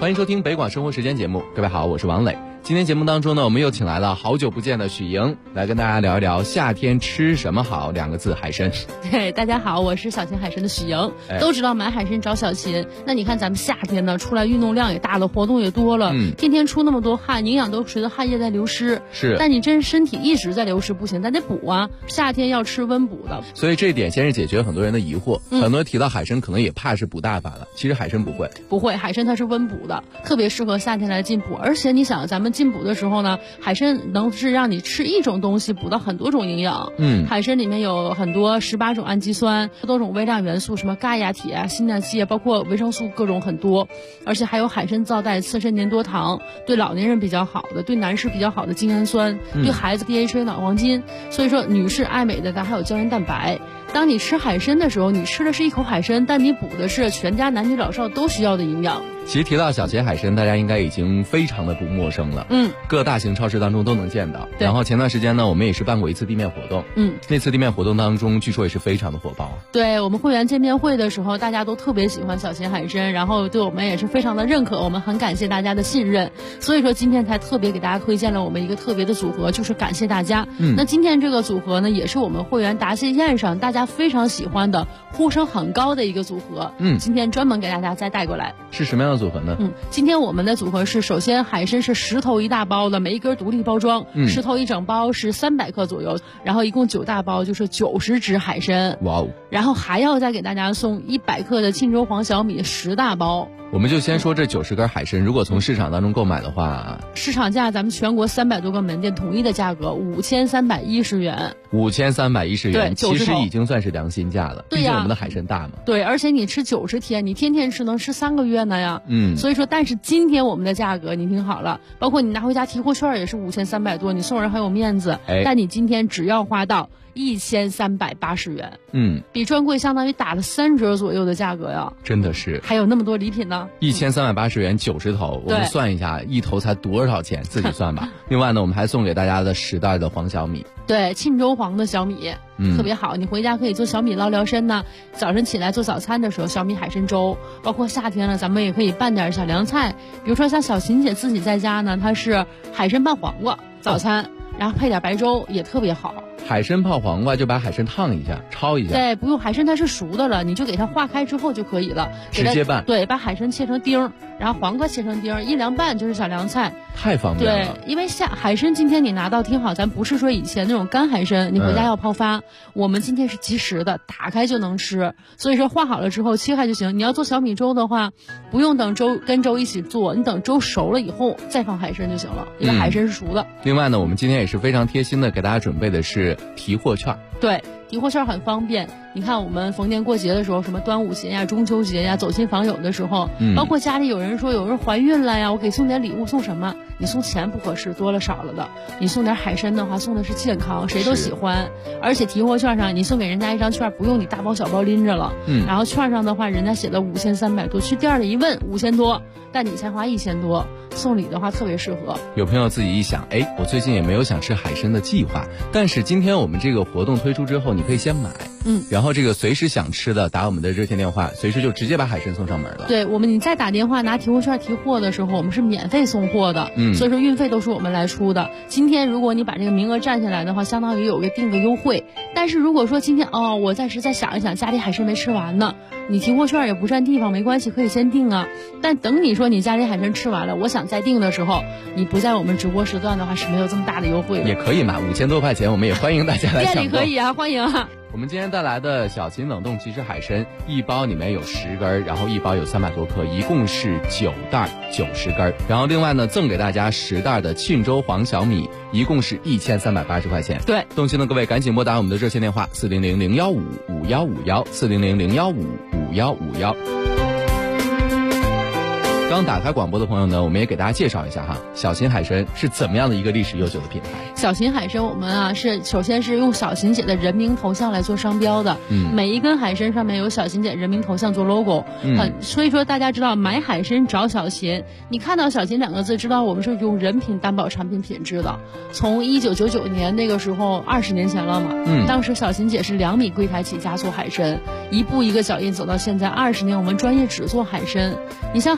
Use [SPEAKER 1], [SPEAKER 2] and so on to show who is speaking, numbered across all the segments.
[SPEAKER 1] 欢迎收听北广生活时间节目，各位好，我是王磊。今天节目当中呢，我们又请来了好久不见的许莹，来跟大家聊一聊夏天吃什么好2个字，海参。
[SPEAKER 2] 对，大家好，我是小秦海参的许莹。都知道买海参找小秦，那你看咱们夏天呢，出来运动量也大了，活动也多了，天天出那么多汗，营养都随着汗液在流失。
[SPEAKER 1] 是，
[SPEAKER 2] 但你真身体一直在流失不行，咱得补啊。夏天要吃温补的，
[SPEAKER 1] 所以这一点先是解决很多人的疑惑。很多人提到海参，可能也怕是补大发了，其实海参不会，海参它是温补的，特别适合夏天来进补。而且你想，咱们进补的时候呢，海参能是让你吃一种东西补到很多种营养。海参里面有很多18种氨基酸，多种微量元素，什么钙呀、铁啊、锌啊、硒啊，包括维生素各种很多。而且还有海参皂带刺身粘多糖，对老年人比较好的，对男士比较好的精氨酸，对孩子 DHA 脑黄金。所以说女士爱美的，咱还有胶原蛋白。当你吃海参的时候，你吃的是一口海参，但你补的是全家男女老少都需要的营养。 其实提到小秦海参，大家应该已经非常的不陌生了。各大型超市当中都能见到。然后前段时间呢，我们也是办过一次地面活动。那次地面活动当中，据说也是非常的火爆。
[SPEAKER 2] 对，我们会员见面会的时候，大家都特别喜欢小秦海参，然后对我们也是非常的认可，我们很感谢大家的信任。所以说今天才特别给大家推荐了我们一个特别的组合，就是感谢大家。那今天这个组合呢，也是我们会员答谢宴上大家非常喜欢的、呼声很高的一个组合。今天专门给大家再带过来。
[SPEAKER 1] 是什么样的组合呢？
[SPEAKER 2] 今天我们的组合是，首先海参是10头1大包的，每一根独立包装，10头1整包是300克左右，然后一共9大包就是90只海参。哇哦！然后还要再给大家送100克的沁州黄小米10大包。
[SPEAKER 1] 我们就先说这90根海参，如果从市场当中购买的话，
[SPEAKER 2] 市场价咱们全国300多个门店统一的价格5310元。
[SPEAKER 1] 5310元，
[SPEAKER 2] 对，
[SPEAKER 1] 其实已经算是良心价了。
[SPEAKER 2] 对呀，
[SPEAKER 1] 毕竟我们的海参大嘛。
[SPEAKER 2] 对，而且你吃90天，你天天吃能吃3个月呢呀。所以说，但是今天我们的价格你听好了，包括你拿回家提货券也是5300多，你送人很有面子。但你今天只要花到1380元，比专柜相当于打了3折左右的价格呀，
[SPEAKER 1] 真的是，
[SPEAKER 2] 还有那么多礼品呢。
[SPEAKER 1] 1380元90头，我们算一下，一头才多少钱，自己算吧。另外呢，我们还送给大家的10袋的黄小米，
[SPEAKER 2] 对，沁州黄的小米，特别好，你回家可以做小米捞聊参呢。早晨起来做早餐的时候，小米海参粥，包括夏天了，咱们也可以拌点小凉菜，比如说像小秦姐自己在家呢，她是海参拌黄瓜早餐，然后配点白粥也特别好。
[SPEAKER 1] 海参泡黄瓜就把海参烫一下，焯一下。
[SPEAKER 2] 对，不用，海参它是熟的了，你就给它化开之后就可以了，
[SPEAKER 1] 直接拌。
[SPEAKER 2] 对，把海参切成丁，然后黄瓜切成丁，一凉拌就是小凉菜，
[SPEAKER 1] 太方便了。
[SPEAKER 2] 对，因为海参今天你拿到听好，咱不是说以前那种干海参，你回家要泡发，我们今天是即食的，打开就能吃。所以说化好了之后切开就行。你要做小米粥的话，不用等粥跟粥一起做，你等粥熟了以后再放海参就行了，因为海参是熟的。
[SPEAKER 1] 另外呢，我们今天也是非常贴心的给大家准备的是提货券。
[SPEAKER 2] 对，提货券很方便。你看我们逢年过节的时候，什么端午节呀、中秋节呀，走亲访友的时候，包括家里有人说有人怀孕了呀，我给送点礼物，送什么？你送钱不合适，多了少了的。你送点海参的话，送的是健康，谁都喜欢。而且提货券上你送给人家一张券，不用你大包小包拎着了。然后券上的话，人家写的5300多，去店里一问5000多，但你才花1000多，送礼的话特别适合。
[SPEAKER 1] 有朋友自己一想，我最近也没有想吃海参的计划，但是今天我们这个活动推出之后，你可以先买，然后这个随时想吃的打我们的热线电话，随时就直接把海参送上门了。
[SPEAKER 2] 对，你再打电话拿提货券提货的时候，我们是免费送货的，所以说运费都是我们来出的。今天如果你把这个名额占下来的话，相当于有个定个优惠。但是如果说今天我暂时再想一想，家里海参没吃完呢，你提货券也不占地方，没关系，可以先定啊。但等你说你家里海参吃完了，我想再定的时候，你不在我们直播时段的话是没有这么大的优惠的。
[SPEAKER 1] 也可以嘛，5000多块钱，我们也欢迎大家来抢购。
[SPEAKER 2] 店里可以啊，欢迎啊。
[SPEAKER 1] 我们今天带来的小秦冷冻即食海参，一包里面有10根，然后一包有300多克，一共是9袋90根。然后另外呢，赠给大家10袋的沁州黄小米，一共是1380块钱。
[SPEAKER 2] 对，
[SPEAKER 1] 动心的各位赶紧拨打我们的热线电话400-015-5151，400-015-5151。刚打开广播的朋友呢，我们也给大家介绍一下哈，小秦海参是怎么样的一个历史悠久的品牌。
[SPEAKER 2] 小秦海参我们是首先是用小秦姐的人名头像来做商标的，每一根海参上面有小秦姐人名头像做 logo，所以说大家知道买海参找小秦，你看到小秦2个字知道我们是用人品担保产品品质的。从1999年那个时候20年前了嘛，当时小秦姐是2米柜台起家做海参，一步一个脚印走到现在20年，我们专业只做海参。你像海参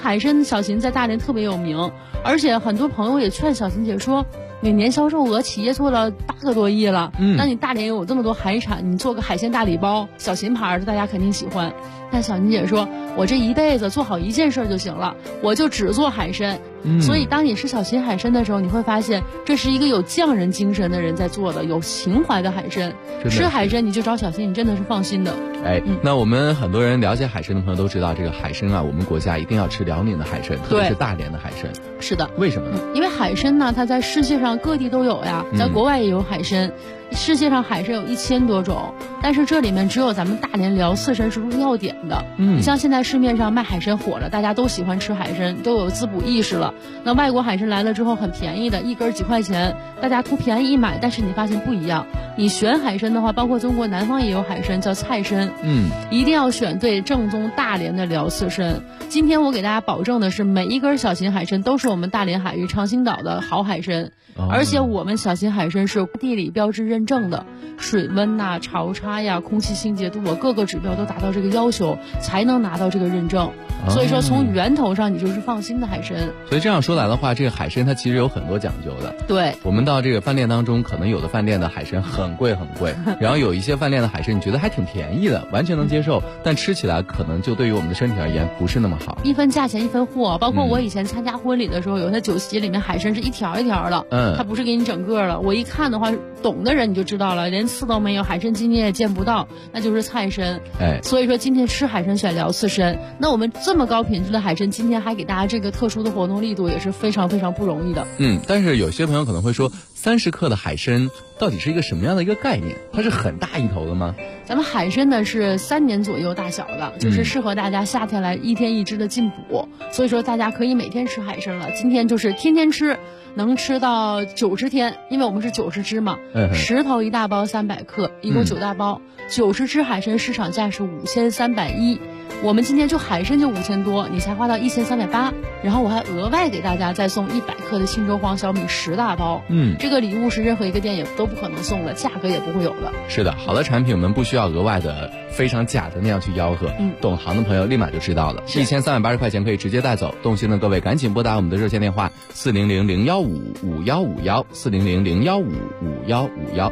[SPEAKER 2] 小秦在大连特别有名，而且很多朋友也劝小秦姐说，你年销售额企业做了8个多亿了，那你大连有这么多海产，你做个海鲜大礼包，小秦牌的大家肯定喜欢。但小秦姐说，我这一辈子做好一件事就行了，我就只做海参。所以当你吃小秦海参的时候，你会发现这是一个有匠人精神的人在做的，有情怀的海参。吃海参你就找小秦，你真的是放心的。
[SPEAKER 1] 那我们很多人了解海参的朋友都知道，这个海参啊，我们国家一定要吃辽宁的海参，特别是大连的海参。
[SPEAKER 2] 是的。
[SPEAKER 1] 为什么呢？
[SPEAKER 2] 因为海参呢，它在世界上各地都有呀，在国外也有海参。世界上海参有1000多种，但是这里面只有咱们大连辽刺参是入药典的。你像现在市面上卖海参火了，大家都喜欢吃海参，都有滋补意识了。那外国海参来了之后很便宜的，一根几块钱，大家图便宜一买，但是你发现不一样。你选海参的话，包括中国南方也有海参叫菜参，一定要选对正宗大连的辽刺参。今天我给大家保证的是，每一根小秦海参都是我们大连海域长兴岛的好海参。而且我们小秦海参是地理标志认证的，水温呐、潮差呀、空气清洁度啊，各个指标都达到这个要求，才能拿到这个认证。所以说从源头上你就是放心的海参。
[SPEAKER 1] 所以这样说来的话，这个海参它其实有很多讲究的。
[SPEAKER 2] 对，
[SPEAKER 1] 我们到这个饭店当中，可能有的饭店的海参很贵很贵，然后有一些饭店的海参你觉得还挺便宜的，完全能接受，但吃起来可能就对于我们的身体而言不是那么好。
[SPEAKER 2] 一分价钱一分货，包括我以前参加婚礼的时候，有些酒席里面海参是一条一条的，它不是给你整个的。我一看的话，懂的人你就知道了，连刺都没有，海参筋你也见不到，那就是菜参。所以说今天吃海参选辽刺参，那我们这么高品质的海参，今天还给大家这个特殊的活动力度，也是非常非常不容易的。
[SPEAKER 1] 但是有些朋友可能会说，30克的海参到底是一个什么样的一个概念？它是很大一头的吗？
[SPEAKER 2] 咱们海参呢是3年左右大小的，就是适合大家夏天来1天1只的进补，所以说大家可以每天吃海参了。今天就是天天吃，能吃到90天，因为我们是90只嘛，10头1大包300克，一共9大包，90只海参市场价是5310，我们今天就海参就5000多，你才花到1380，然后我还额外给大家再送100克的青州黄小米10大包，这个礼物是任何一个店也都不可能送的，价格也不会有的。
[SPEAKER 1] 是的，好的产品我们不需要额外的非常假的那样去吆喝，懂行的朋友立马就知道了，1380块钱可以直接带走。动心的各位赶紧拨打我们的热线电话400-015-5151，400-015-5151。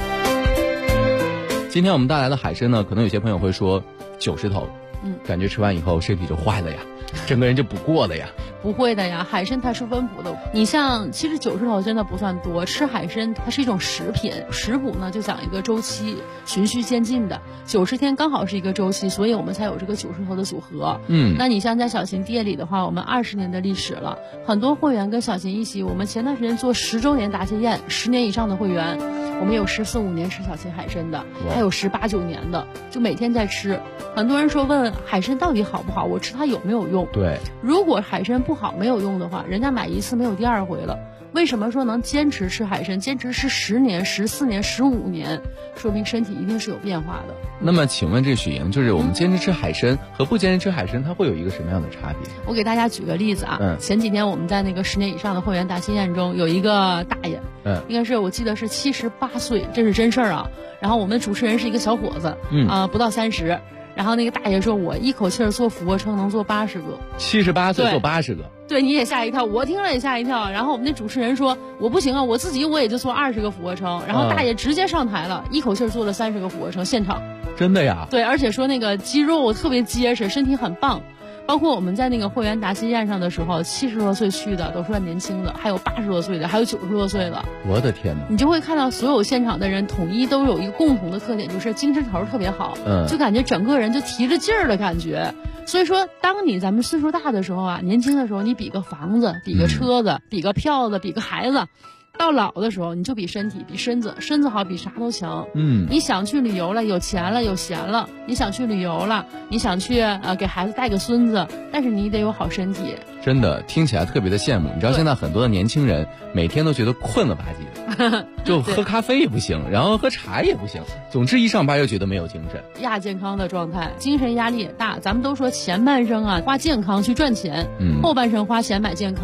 [SPEAKER 1] 今天我们带来的海参呢，可能有些朋友会说90头，感觉吃完以后身体就坏了呀，整个人就不过了呀。
[SPEAKER 2] 不会的呀，海参它是温补的。你像其实90头真的不算多，吃海参它是一种食品，食补呢就讲一个周期，循序渐进的，90天刚好是一个周期，所以我们才有这个90头的组合。那你像在小秦店里的话，我们20年的历史了，很多会员跟小秦一起，我们前段时间做10周年答谢宴，10年以上的会员，我们有14、15年吃小秦海参的，还有18、19年的，就每天在吃。很多人说问海参到底好不好，我吃它有没有用？
[SPEAKER 1] 对，
[SPEAKER 2] 如果海参不好没有用的话，人家买一次没有第二回了。为什么说能坚持吃海参，坚持吃10年、14年、15年，说明身体一定是有变化的。
[SPEAKER 1] 那么请问这许莹，就是我们坚持吃海参和不坚持吃海参，它会有一个什么样的差别？
[SPEAKER 2] 我给大家举个例子啊，前几天我们在那个10年以上的会员答谢宴中，有一个大爷，应该是我记得是78岁，这是真事儿啊。然后我们主持人是一个小伙子，不到30。然后那个大爷说，我一口气儿做俯卧撑能做80个
[SPEAKER 1] ，78岁做80个，
[SPEAKER 2] 对，你也吓一跳，我听了也吓一跳。然后我们那主持人说，我不行啊，我自己我也就做20个俯卧撑。然后大爷直接上台了，一口气儿做了30个俯卧撑，现场。
[SPEAKER 1] 真的呀？
[SPEAKER 2] 对，而且说那个肌肉特别结实，身体很棒。包括我们在那个会员答谢宴上的时候，70多岁去的都算年轻的，还有80多岁的，还有90多岁的。
[SPEAKER 1] 我的天哪！
[SPEAKER 2] 你就会看到所有现场的人统一都有一个共同的特点，就是精神头特别好，就感觉整个人就提着劲儿的感觉。所以说，当咱们岁数大的时候啊，年轻的时候你比个房子，比个车子，比个票子，比个孩子。到老的时候，你就比身体，比身子好，比啥都强。你想去旅游了，有钱了，有闲了，你想去旅游了，你想去给孩子带个孙子，但是你得有好身体。
[SPEAKER 1] 真的听起来特别的羡慕。你知道现在很多的年轻人每天都觉得困了吧唧的，就喝咖啡也不行，然后喝茶也不行，总之一上班又觉得没有精神，
[SPEAKER 2] 亚健康的状态，精神压力也大。咱们都说前半生啊花健康去赚钱，后半生花钱买健康。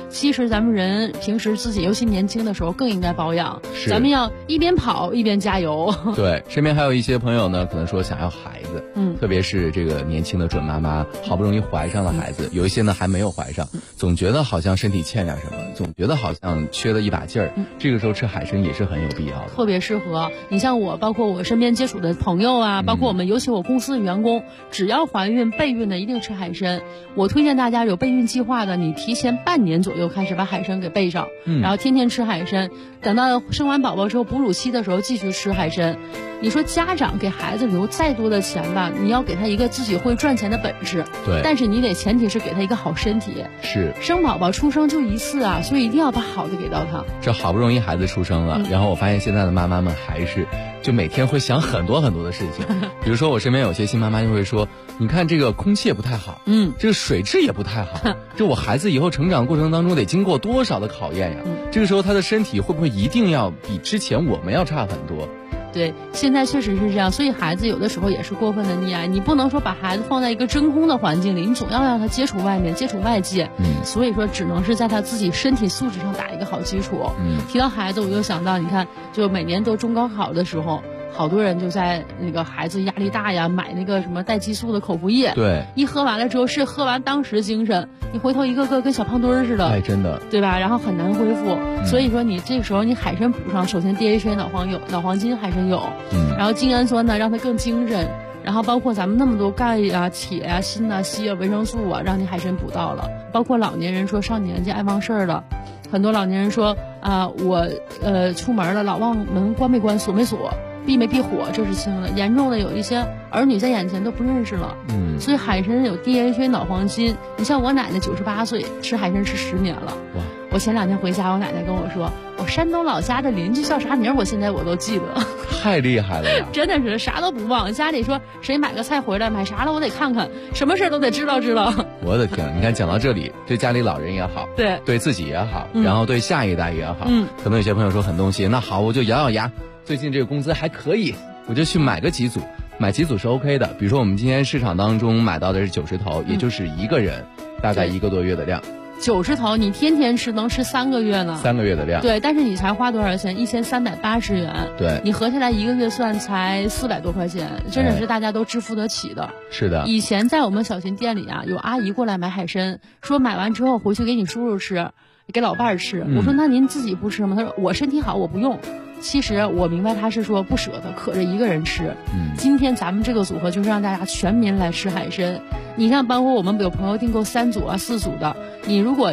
[SPEAKER 2] 其实咱们人平时自己尤其年轻的时候更应该保养，咱们要一边跑一边加油。
[SPEAKER 1] 对，身边还有一些朋友呢，可能说想要孩子，特别是这个年轻的准妈妈，好不容易怀上了孩子，有一些呢还没有怀上，总觉得好像身体欠点什么，总觉得好像缺了一把劲儿，这个时候吃海参也是很有必要的，
[SPEAKER 2] 特别适合。你像我，包括我身边接触的朋友啊，包括我们尤其我公司的员工，只要怀孕备孕的一定吃海参。我推荐大家有备孕计划的，你提前半年左右开始把海参给备上，然后天天吃海参，等到生完宝宝之后哺乳期的时候继续吃海参。你说家长给孩子留再多的钱吧，你要给他一个自己会赚钱的本事，
[SPEAKER 1] 对，
[SPEAKER 2] 但是你得前提是给他一个好身体。
[SPEAKER 1] 是，
[SPEAKER 2] 生宝宝出生就一次啊，所以一定要把好的给到他。
[SPEAKER 1] 这好不容易孩子出生了，然后我发现现在的妈妈们还是就每天会想很多很多的事情，比如说我身边有些新妈妈就会说，你看这个空气也不太好，这个水质也不太好，这我孩子以后成长过程当中得经过多少的考验呀？这个时候他的身体会不会一定要比之前我们要差很多？
[SPEAKER 2] 对，现在确实是这样，所以孩子有的时候也是过分的溺爱，你不能说把孩子放在一个真空的环境里，你总要让他接触外面，接触外界，所以说只能是在他自己身体素质上打一个好基础。提到孩子，我就想到，你看，就每年都中高考的时候，好多人就在那个孩子压力大呀，买那个什么带激素的口服液，
[SPEAKER 1] 对，
[SPEAKER 2] 一喝完了之后是喝完当时精神，你回头一个个跟小胖墩儿似的，
[SPEAKER 1] 哎，真的，
[SPEAKER 2] 对吧？然后很难恢复，所以说你这个时候你海参补上，首先 DHA 脑黄金海参有，然后精氨酸呢让它更精神，然后包括咱们那么多钙呀、铁呀、锌啊、硒啊、维生素啊，让你海参补到了。包括老年人说上年纪爱忘事儿了，很多老年人说我出门了老忘门关没关锁没锁。避没避火，这是轻的，严重的有一些儿女在眼前都不认识了。所以海参有 DHA 脑黄金。你像我奶奶98岁，吃海参吃10年了。哇！我前2天回家，我奶奶跟我说，我山东老家的邻居叫啥名，我现在我都记得。
[SPEAKER 1] 太厉害了呀！
[SPEAKER 2] 真的是啥都不忘。家里说谁买个菜回来，买啥了我得看看，什么事都得知道。
[SPEAKER 1] 我的天，你看讲到这里，对家里老人也好，对自己也好，然后对下一代也好，可能有些朋友说很动心，那好，我就咬咬牙。最近这个工资还可以，我就去买个几组，买几组是 OK 的。比如说我们今天市场当中买到的是90头，也就是一个人大概1个多月的量。
[SPEAKER 2] 90头你天天吃能吃3个月呢。
[SPEAKER 1] 3个月的量。
[SPEAKER 2] 对，但是你才花多少钱？1380元。
[SPEAKER 1] 对，
[SPEAKER 2] 你合下来1个月算才400多块钱，真的是大家都支付得起的。
[SPEAKER 1] 是的。
[SPEAKER 2] 以前在我们小型店里啊，有阿姨过来买海参，说买完之后回去给你叔叔吃，给老伴儿吃。我说那您自己不吃吗？他说我身体好，我不用。其实我明白他是说不舍得，可着一个人吃。今天咱们这个组合就是让大家全民来吃海参。你像包括我们有朋友订购3组啊、4组的，你如果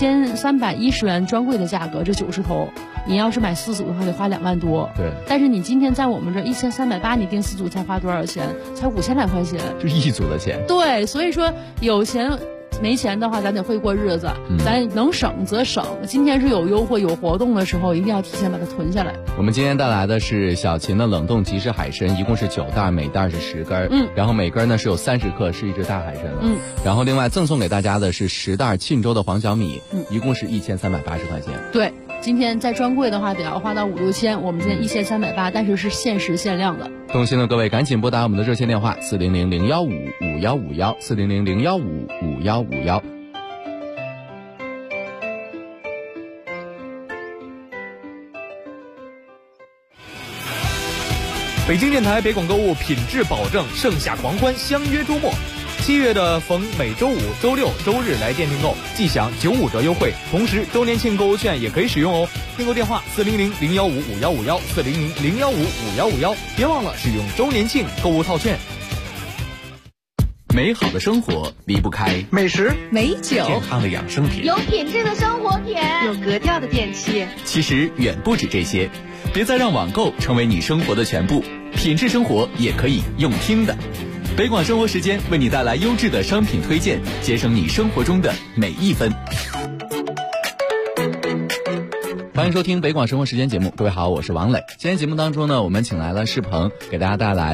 [SPEAKER 2] 5310元专柜的价格，这90头，你要是买4组的话得花2万多。
[SPEAKER 1] 对。
[SPEAKER 2] 但是你今天在我们这1380，你订4组才花多少钱？才5000来块钱。
[SPEAKER 1] 就1组的钱。
[SPEAKER 2] 对，所以说有钱。没钱的话，咱得会过日子，咱能省则省。今天是有优惠有活动的时候，一定要提前把它囤下来。
[SPEAKER 1] 我们今天带来的是小秦的冷冻即食海参，一共是9袋，每袋是10根，然后每根呢是有30克，是一只大海参了。然后另外赠送给大家的是10袋沁州的黄小米，一共是1380块钱。
[SPEAKER 2] 对，今天在专柜的话得要花到5、6千，我们今天1380，但是是限时限量的。
[SPEAKER 1] 动心的各位赶紧拨打我们的热线电话400-015-5151，400-015-5151。
[SPEAKER 3] 北京电台北广购物品质保证，盛夏狂欢相约周末。7月的逢每周五、周六、周日来店订购，即享95折优惠，同时周年庆购物券也可以使用哦。订购电话400-015-5151，400-015-5151，别忘了使用周年庆购物套券。
[SPEAKER 4] 美好的生活离不开
[SPEAKER 5] 美食、
[SPEAKER 6] 美酒、
[SPEAKER 4] 健康的养生品、
[SPEAKER 7] 有品质的生活品、
[SPEAKER 6] 有格调的电器。
[SPEAKER 4] 其实远不止这些，别再让网购成为你生活的全部，品质生活也可以用听的。北广生活时间为你带来优质的商品推荐，节省你生活中的每一分。
[SPEAKER 1] 欢迎收听北广生活时间节目，各位好，我是王磊。今天节目当中呢，我们请来了世鹏，给大家带来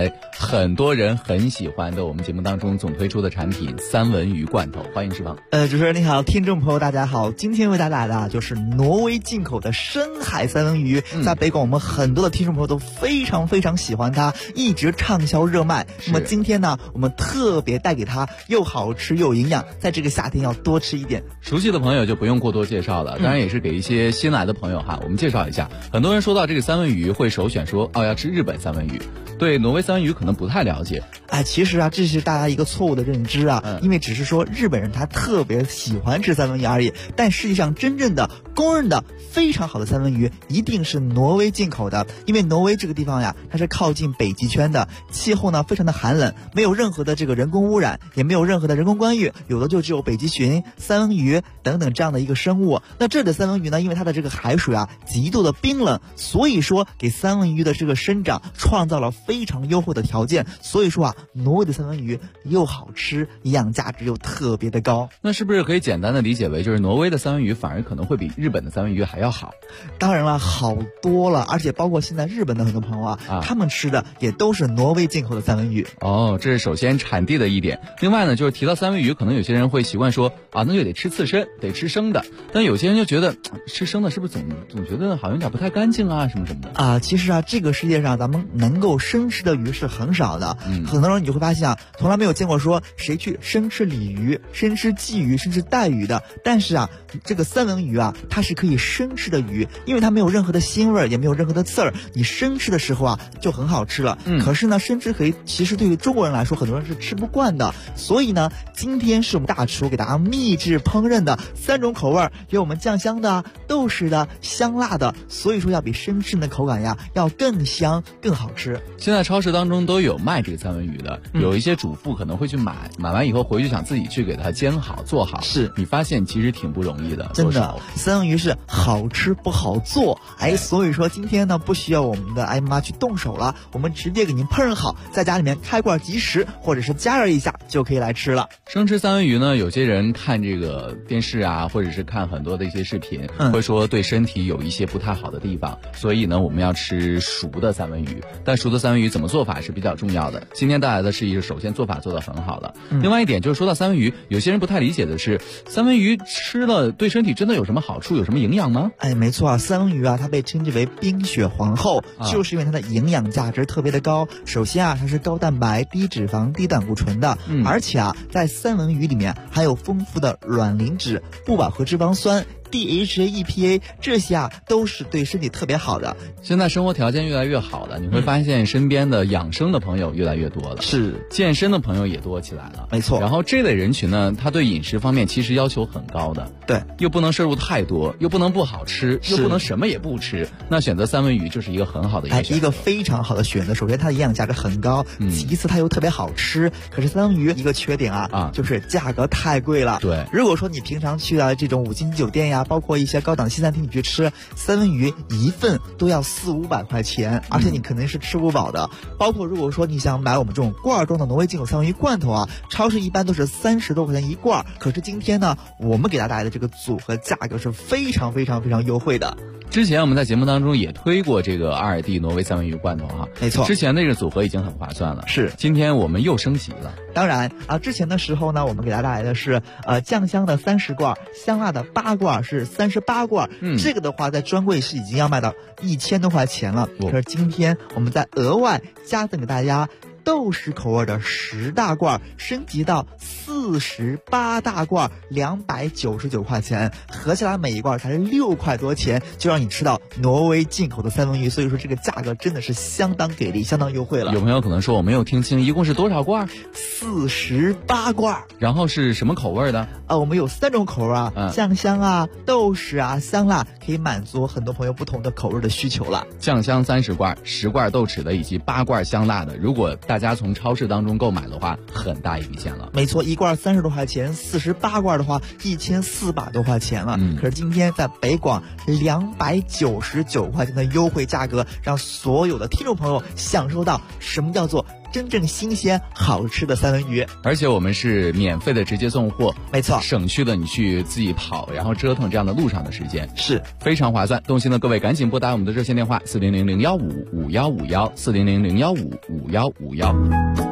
[SPEAKER 1] 很多人很喜欢的我们节目当中总推出的产品三文鱼罐头。欢迎石鹏。
[SPEAKER 5] 主持人你好，听众朋友大家好，今天为大家带来的就是挪威进口的深海三文鱼，在北广我们很多的听众朋友都非常非常喜欢它，一直畅销热卖。那么今天呢，我们特别带给它又好吃又营养，在这个夏天要多吃一点。
[SPEAKER 1] 熟悉的朋友就不用过多介绍了，当然也是给一些新来的朋友哈，我们介绍一下。很多人说到这个三文鱼会首选说要吃日本三文鱼，对挪威三文鱼可能不太了解。
[SPEAKER 5] 其实这是大家一个错误的认知因为只是说日本人他特别喜欢吃三文鱼而已，但实际上真正的公认的非常好的三文鱼一定是挪威进口的。因为挪威这个地方呀，它是靠近北极圈的，气候呢非常的寒冷，没有任何的这个人工污染，也没有任何的人工干预，有的就只有北极熊、三文鱼等等这样的一个生物。那这里的三文鱼呢，因为它的这个海水极度的冰冷，所以说给三文鱼的这个生长创造了非常优厚的条件。所以说挪威的三文鱼又好吃，营养价值又特别的高。
[SPEAKER 1] 那是不是可以简单的理解为，就是挪威的三文鱼反而可能会比日本的三文鱼还要好？
[SPEAKER 5] 当然了，好多了，而且包括现在日本的很多朋友他们吃的也都是挪威进口的三文鱼。
[SPEAKER 1] 这是首先产地的一点。另外呢，就是提到三文鱼，可能有些人会习惯说那就得吃刺身，得吃生的。但有些人就觉得吃生的是不是总觉得好像有点不太干净什么什么
[SPEAKER 5] 的其实这个世界上咱们能够生吃的鱼是很少的。很多人你就会发现从来没有见过说谁去生吃鲤鱼、生吃鲫鱼、生吃带鱼的。但是这个三文鱼它是可以生吃的鱼，因为它没有任何的腥味，也没有任何的刺儿，你生吃的时候就很好吃了。可是呢，生吃其实对于中国人来说，很多人是吃不惯的。所以呢，今天是我们大厨给大家秘制烹饪的3种口味，有我们酱香的、豆豉的、香辣的，所以说要比生吃的口感要更香更好吃。
[SPEAKER 1] 现在超市当中都有卖这个三文鱼的，有一些主妇可能会去买完以后回去想自己去给它煎好做好。
[SPEAKER 5] 是，
[SPEAKER 1] 你发现其实挺不容易的，
[SPEAKER 5] 真的。三文鱼是好吃不好做，所以说今天呢不需要我们的艾妈去动手了，我们直接给您烹饪好，在家里面开罐即食，或者是加热一下就可以来吃了。
[SPEAKER 1] 生吃三文鱼呢，有些人看这个电视或者是看很多的一些视频，会说对身体有一些不太好的地方，所以呢我们要吃熟的三文鱼。但熟的三文鱼怎么做法是比较重要的。今天带来的是一个首先做法做得很好了。另外一点就是说到三文鱼，有些人不太理解的是，三文鱼吃了对身体真的有什么好处，有什么营养吗？
[SPEAKER 5] 没错三文鱼它被称之为冰雪皇后，就是因为它的营养价值特别的高。首先它是高蛋白、低脂肪、低胆固醇的，而且在三文鱼里面含有丰富的卵磷脂、不饱和脂肪酸、DHA、EPA， 这些都是对身体特别好的。
[SPEAKER 1] 现在生活条件越来越好了，你会发现身边的养生的朋友越来越多了，
[SPEAKER 5] 是
[SPEAKER 1] 健身的朋友也多起来了，
[SPEAKER 5] 没错。
[SPEAKER 1] 然后这类人群呢，他对饮食方面其实要求很高的，
[SPEAKER 5] 对，
[SPEAKER 1] 又不能摄入太多，又不能不好吃，又不能什么也不吃，那选择三文鱼就是一个很好的
[SPEAKER 5] 一个非常好的选择。首先它的营养价值很高，其次它又特别好吃。可是三文鱼一个缺点就是价格太贵了。
[SPEAKER 1] 对，
[SPEAKER 5] 如果说你平常去这种5星级酒店呀，包括一些高档西餐厅你去吃三文鱼，一份都要400-500块钱，而且你肯定是吃不饱的。包括如果说你想买我们这种罐装的挪威进口三文鱼罐头超市一般都是30多块钱一罐。可是今天呢，我们给大家带来的这个组合价格是非常非常非常优惠的。
[SPEAKER 1] 之前我们在节目当中也推过这个2D 挪威三文鱼罐头
[SPEAKER 5] 没错，
[SPEAKER 1] 之前那个组合已经很划算了，
[SPEAKER 5] 是，
[SPEAKER 1] 今天我们又升级了。
[SPEAKER 5] 当然之前的时候呢，我们给大家带来的是酱香的30罐，香辣的8罐，是38罐。这个的话在专柜是已经要卖到1000多块钱了。可是今天我们再额外加赠给大家豆豉口味的10大罐，升级到48大罐，299块钱，合起来每一罐才是6块多钱，就让你吃到挪威进口的三文鱼。所以说这个价格真的是相当给力，相当优惠了。
[SPEAKER 1] 有朋友可能说我没有听清，一共是多少罐
[SPEAKER 5] ？48罐。
[SPEAKER 1] 然后是什么口味的？
[SPEAKER 5] 我们有3种口味酱香豆豉香辣，可以满足很多朋友不同的口味的需求了。
[SPEAKER 1] 酱香30罐，10罐豆豉的，以及8罐香辣的。如果大家从超市当中购买的话，很大一笔钱了。
[SPEAKER 5] 没错，一罐罐30多块钱，48罐的话1400多块钱了。可是今天在北广299块钱的优惠价格，让所有的听众朋友享受到什么叫做真正新鲜好吃的三文鱼。
[SPEAKER 1] 而且我们是免费的直接送货，
[SPEAKER 5] 没错，
[SPEAKER 1] 省去了你去自己跑然后折腾这样的路上的时间，
[SPEAKER 5] 是
[SPEAKER 1] 非常划算。动心的各位赶紧拨打我们的热线电话400-015-5151，400-015-5151。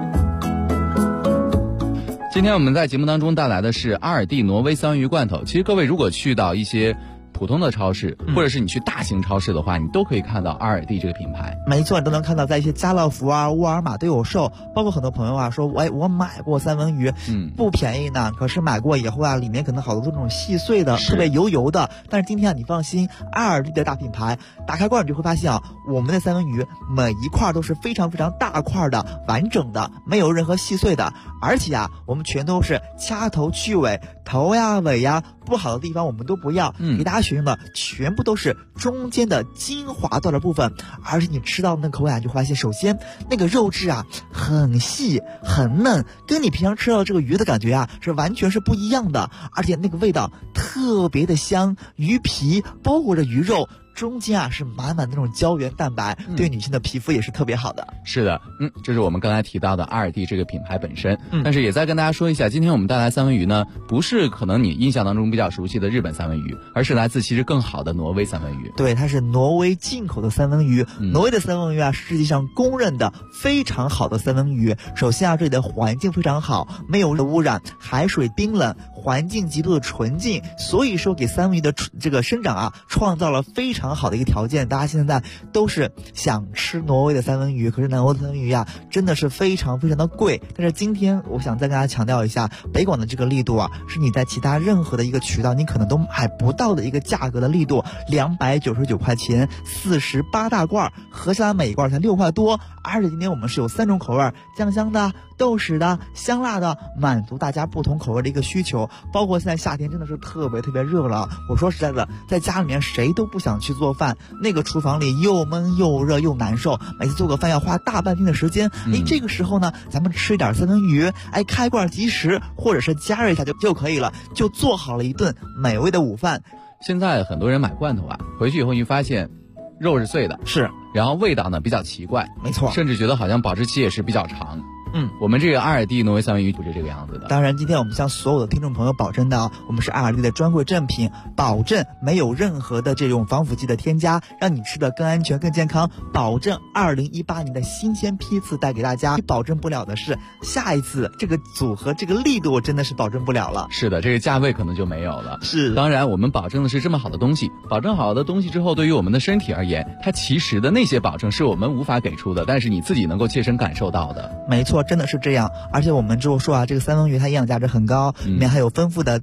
[SPEAKER 1] 今天我们在节目当中带来的是阿尔蒂挪威三文鱼罐头。其实各位如果去到一些普通的超市，或者是你去大型超市的话，你都可以看到阿尔蒂这个品牌。
[SPEAKER 5] 没错，你都能看到在一些家乐福啊、沃尔玛都有售。包括很多朋友啊说，我买过三文鱼，不便宜呢，可是买过以后啊，里面可能好多这种细碎的，特别油的。但是今天啊，你放心，阿尔蒂的大品牌，打开罐你就会发现啊，我们的三文鱼每一块都是非常非常大块的、完整的，没有任何细碎的。而且啊，我们全都是掐头去尾，头呀尾呀不好的地方我们都不要，给大家选用的全部都是中间的精华段的部分。而且你吃到那口感就发现，首先那个肉质啊很细很嫩，跟你平常吃到这个鱼的感觉啊是完全是不一样的。而且那个味道特别的香，鱼皮包裹着鱼肉，中间啊是满满的那种胶原蛋白，对女性的皮肤也是特别好的。
[SPEAKER 1] 是的，这是我们刚才提到的阿尔蒂这个品牌本身。但是也再跟大家说一下，今天我们带来三文鱼呢，不是可能你印象当中比较熟悉的日本三文鱼，而是来自其实更好的挪威三文鱼。
[SPEAKER 5] 对，它是挪威进口的三文鱼。挪威的三文鱼啊，是世界上公认的非常好的三文鱼。首先啊，这里的环境非常好，没有污染，海水冰冷，环境极度的纯净，所以说给三文鱼的这个生长啊，创造了非常好的一个条件。大家现在都是想吃挪威的三文鱼，可是挪威的三文鱼啊，真的是非常非常的贵。但是今天我想再跟大家强调一下，北广的这个力度啊，是你在其他任何的一个渠道你可能都买不到的一个价格的力度，299块钱，48大罐，合下来每一罐才6块多。而且今天我们是有3种口味，酱香的、豆豉的、香辣的，满足大家不同口味的一个需求。包括现在夏天真的是特别热了，我说实在的，在家里面谁都不想去做饭，那个厨房里又闷又热又难受，每次做个饭要花大半天的时间。这个时候呢，咱们吃一点三文鱼，开罐即食，或者是加热一下就可以了，就做好了一顿美味的午饭。
[SPEAKER 1] 现在很多人买罐头啊，回去以后你发现肉是碎的，
[SPEAKER 5] 是，
[SPEAKER 1] 然后味道呢比较奇怪，
[SPEAKER 5] 没错，
[SPEAKER 1] 甚至觉得好像保质期也是比较长。我们这个阿尔蒂挪威三文鱼不是这个样子的。
[SPEAKER 5] 当然今天我们向所有的听众朋友保证的，我们是阿尔蒂的专柜正品，保证没有任何的这种防腐剂的添加，让你吃的更安全更健康，保证2018年的新鲜批次带给大家。保证不了的是下一次这个组合这个力度真的是保证不了了。
[SPEAKER 1] 是的，这个价位可能就没有了。
[SPEAKER 5] 是，
[SPEAKER 1] 当然我们保证的是这么好的东西，保证好的东西之后，对于我们的身体而言，它其实的那些保证是我们无法给出的，但是你自己能够切身感受到的。
[SPEAKER 5] 没错，真的是这样。而且我们之后说啊，这个三文鱼它营养价值很高，里面还有丰富的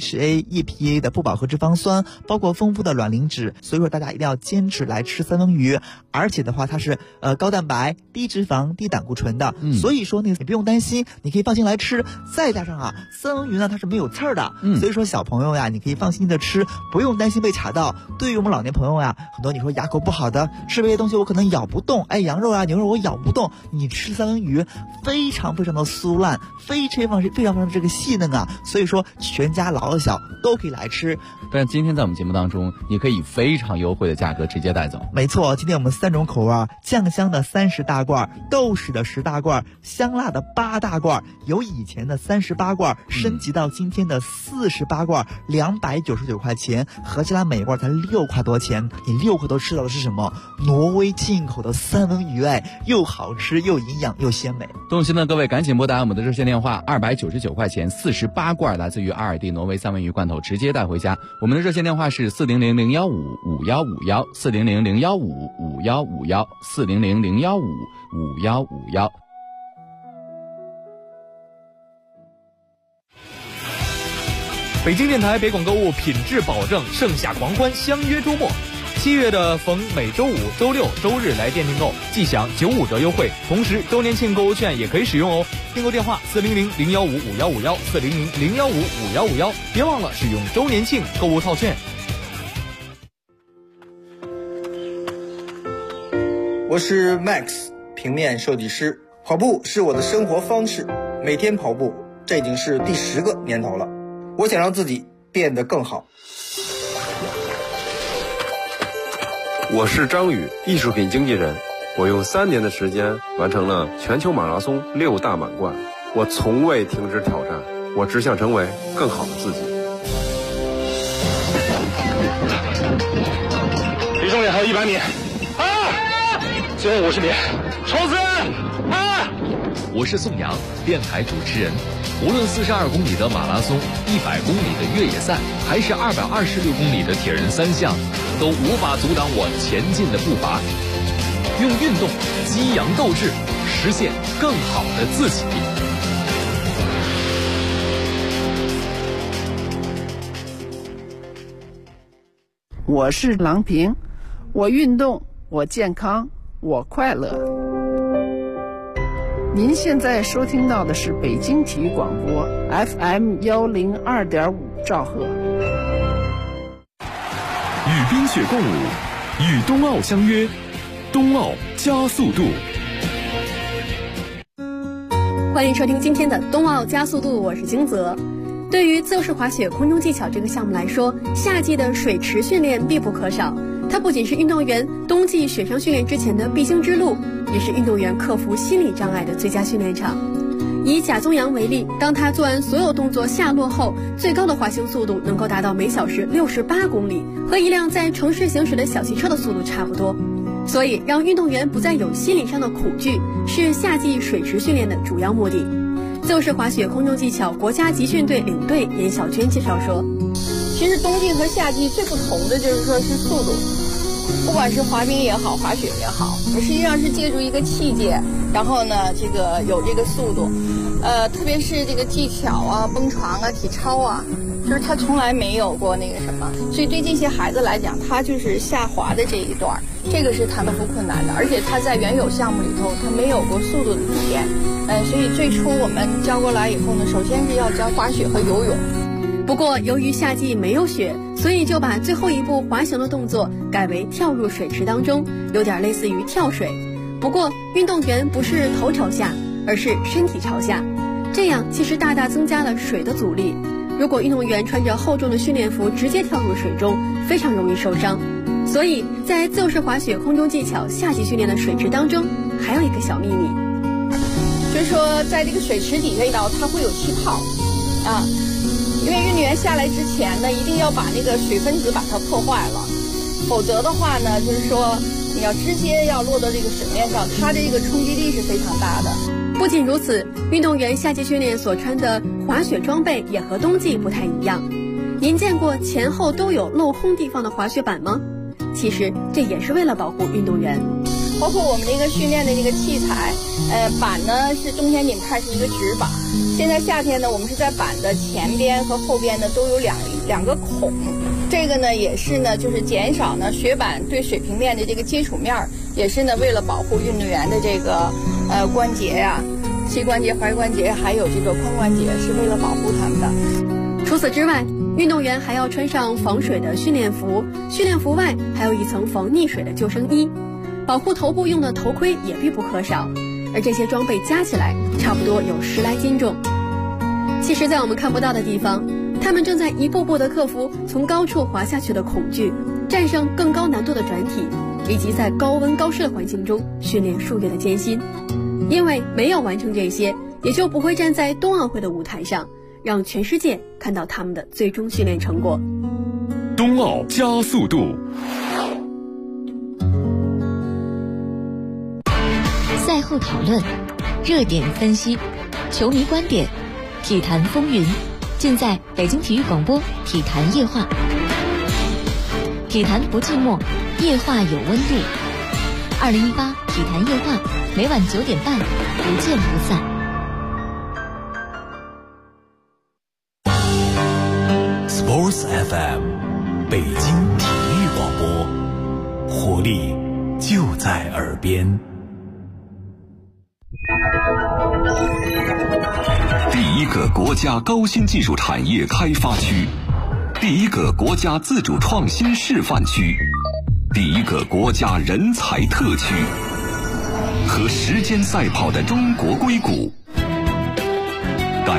[SPEAKER 5] DHA、EPA 的不饱和脂肪酸，包括丰富的卵磷脂，所以说大家一定要坚持来吃三文鱼。而且的话，它是高蛋白、低脂肪、低胆固醇的，所以说你不用担心，你可以放心来吃。再加上啊，三文鱼呢它是没有刺儿的，所以说小朋友呀，你可以放心的吃，不用担心被卡到。对于我们老年朋友呀，很多你说牙口不好的，吃这些东西我可能咬不动，羊肉啊、牛肉我咬不动，你吃三文鱼非常非常的酥烂，非常非常这个细嫩啊，所以说全家老小都可以来吃。
[SPEAKER 1] 但是今天在我们节目当中，你可以非常优惠的价格直接带走。
[SPEAKER 5] 没错，今天我们3种口味，酱香的30大罐，豆豉的10大罐，香辣的8大罐，由以前的38罐升级到今天的48罐，299块钱，合起来每罐才6块多钱。你6块多吃到的是什么？挪威进口的三文鱼，又好吃又营养又鲜美。
[SPEAKER 1] 动心的各位赶紧拨打我们的热线电话，299块钱48罐来自于阿尔蒂挪威三文鱼罐头，直接带回家。我们的热线电话是400-015-5151，400-015-5151，400-015-5151。
[SPEAKER 3] 北京电台北广购物品质保证，盛夏狂欢，相约周末。7月的逢每周五、周六、周日来店订购，即享95折优惠，同时周年庆购物券也可以使用哦。订购电话400-015-5151，400-015-5151，别忘了使用周年庆购物套券。
[SPEAKER 6] 我是 Max 平面设计师，跑步是我的生活方式，每天跑步这已经是第10个年头了。我想让自己变得更好。
[SPEAKER 7] 我是张宇，艺术品经纪人。我用3年的时间完成了全球马拉松6大满贯。我从未停止挑战，我只想成为更好的自己。
[SPEAKER 8] 离终点还有100米，最后50米，冲刺！
[SPEAKER 4] 我是宋阳，电台主持人。无论42公里的马拉松、100公里的越野赛，还是226公里的铁人3项，都无法阻挡我前进的步伐。用运动激扬斗志，实现更好的自己。
[SPEAKER 9] 我是郎平，我运动，我健康，我快乐。您现在收听到的是北京体育广播 FM 102.5兆赫。
[SPEAKER 10] 与冰雪共舞，与冬奥相约，冬奥加速度。
[SPEAKER 11] 欢迎收听今天的冬奥加速度，我是金泽。对于自由式滑雪空中技巧这个项目来说，夏季的水池训练必不可少。它不仅是运动员冬季雪上训练之前的必经之路，也是运动员克服心理障碍的最佳训练场。以贾宗洋为例，当他做完所有动作下落后，最高的滑行速度能够达到每小时68公里，和一辆在城市行驶的小汽车的速度差不多。所以让运动员不再有心理上的恐惧，是夏季水池训练的主要目的。自由式滑雪空中技巧国家集训队领队严小娟介绍说，
[SPEAKER 12] 其实冬季和夏季最不同的就是说是速度，不管是滑冰也好，滑雪也好，实际上是借助一个器械，然后呢这个有这个速度，特别是这个技巧啊、蹦床啊、体操啊，就是他从来没有过那个什么，所以对这些孩子来讲，他就是下滑的这一段，这个是他克服困难的，而且他在原有项目里头他没有过速度的体验，所以最初我们教过来以后呢，首先是要教滑雪和游泳。
[SPEAKER 11] 不过由于夏季没有雪，所以就把最后一步滑行的动作改为跳入水池当中，有点类似于跳水。不过运动员不是头朝下，而是身体朝下，这样其实大大增加了水的阻力。如果运动员穿着厚重的训练服直接跳入水中，非常容易受伤。所以在自由式滑雪空中技巧夏季训练的水池当中，还有一个小秘密，
[SPEAKER 12] 就是说在这个水池底下它会有气泡啊，因为运动员下来之前呢，一定要把那个水分子把它破坏了，否则的话呢，就是说你要直接要落到这个水面上，它的这个冲击力是非常大的。
[SPEAKER 11] 不仅如此，运动员夏季训练所穿的滑雪装备也和冬季不太一样。您见过前后都有镂空地方的滑雪板吗？其实这也是为了保护运动员。
[SPEAKER 12] 包括我们这个训练的这个器材，板呢是冬天你们看是一个直板，现在夏天呢我们是在板的前边和后边呢都有两个孔，这个呢也是呢就是减少呢雪板对水平面的这个接触面，也是呢为了保护运动员的这个关节呀、膝关节、踝关节还有这个髋关节，是为了保护他们的。
[SPEAKER 11] 除此之外，运动员还要穿上防水的训练服，训练服外还有一层防溺水的救生衣，保护头部用的头盔也必不可少，而这些装备加起来差不多有10来斤重。其实在我们看不到的地方，他们正在一步步地克服从高处滑下去的恐惧，战胜更高难度的转体，以及在高温高湿的环境中训练数月的艰辛。因为没有完成这些，也就不会站在冬奥会的舞台上，让全世界看到他们的最终训练成果。
[SPEAKER 10] 冬奥加速度。
[SPEAKER 13] 赛后讨论，热点分析，球迷观点，体坛风云，尽在北京体育广播体坛夜话。体坛不寂寞，夜话有温度。2018体坛夜话，每晚9点半，不见不散。
[SPEAKER 10] Sports FM， 北京体育广播，活力就在耳边。第一个国家高新技术产业开发区，第一个国家自主创新示范区，第一个国家人才特区，和时间赛跑的中国硅谷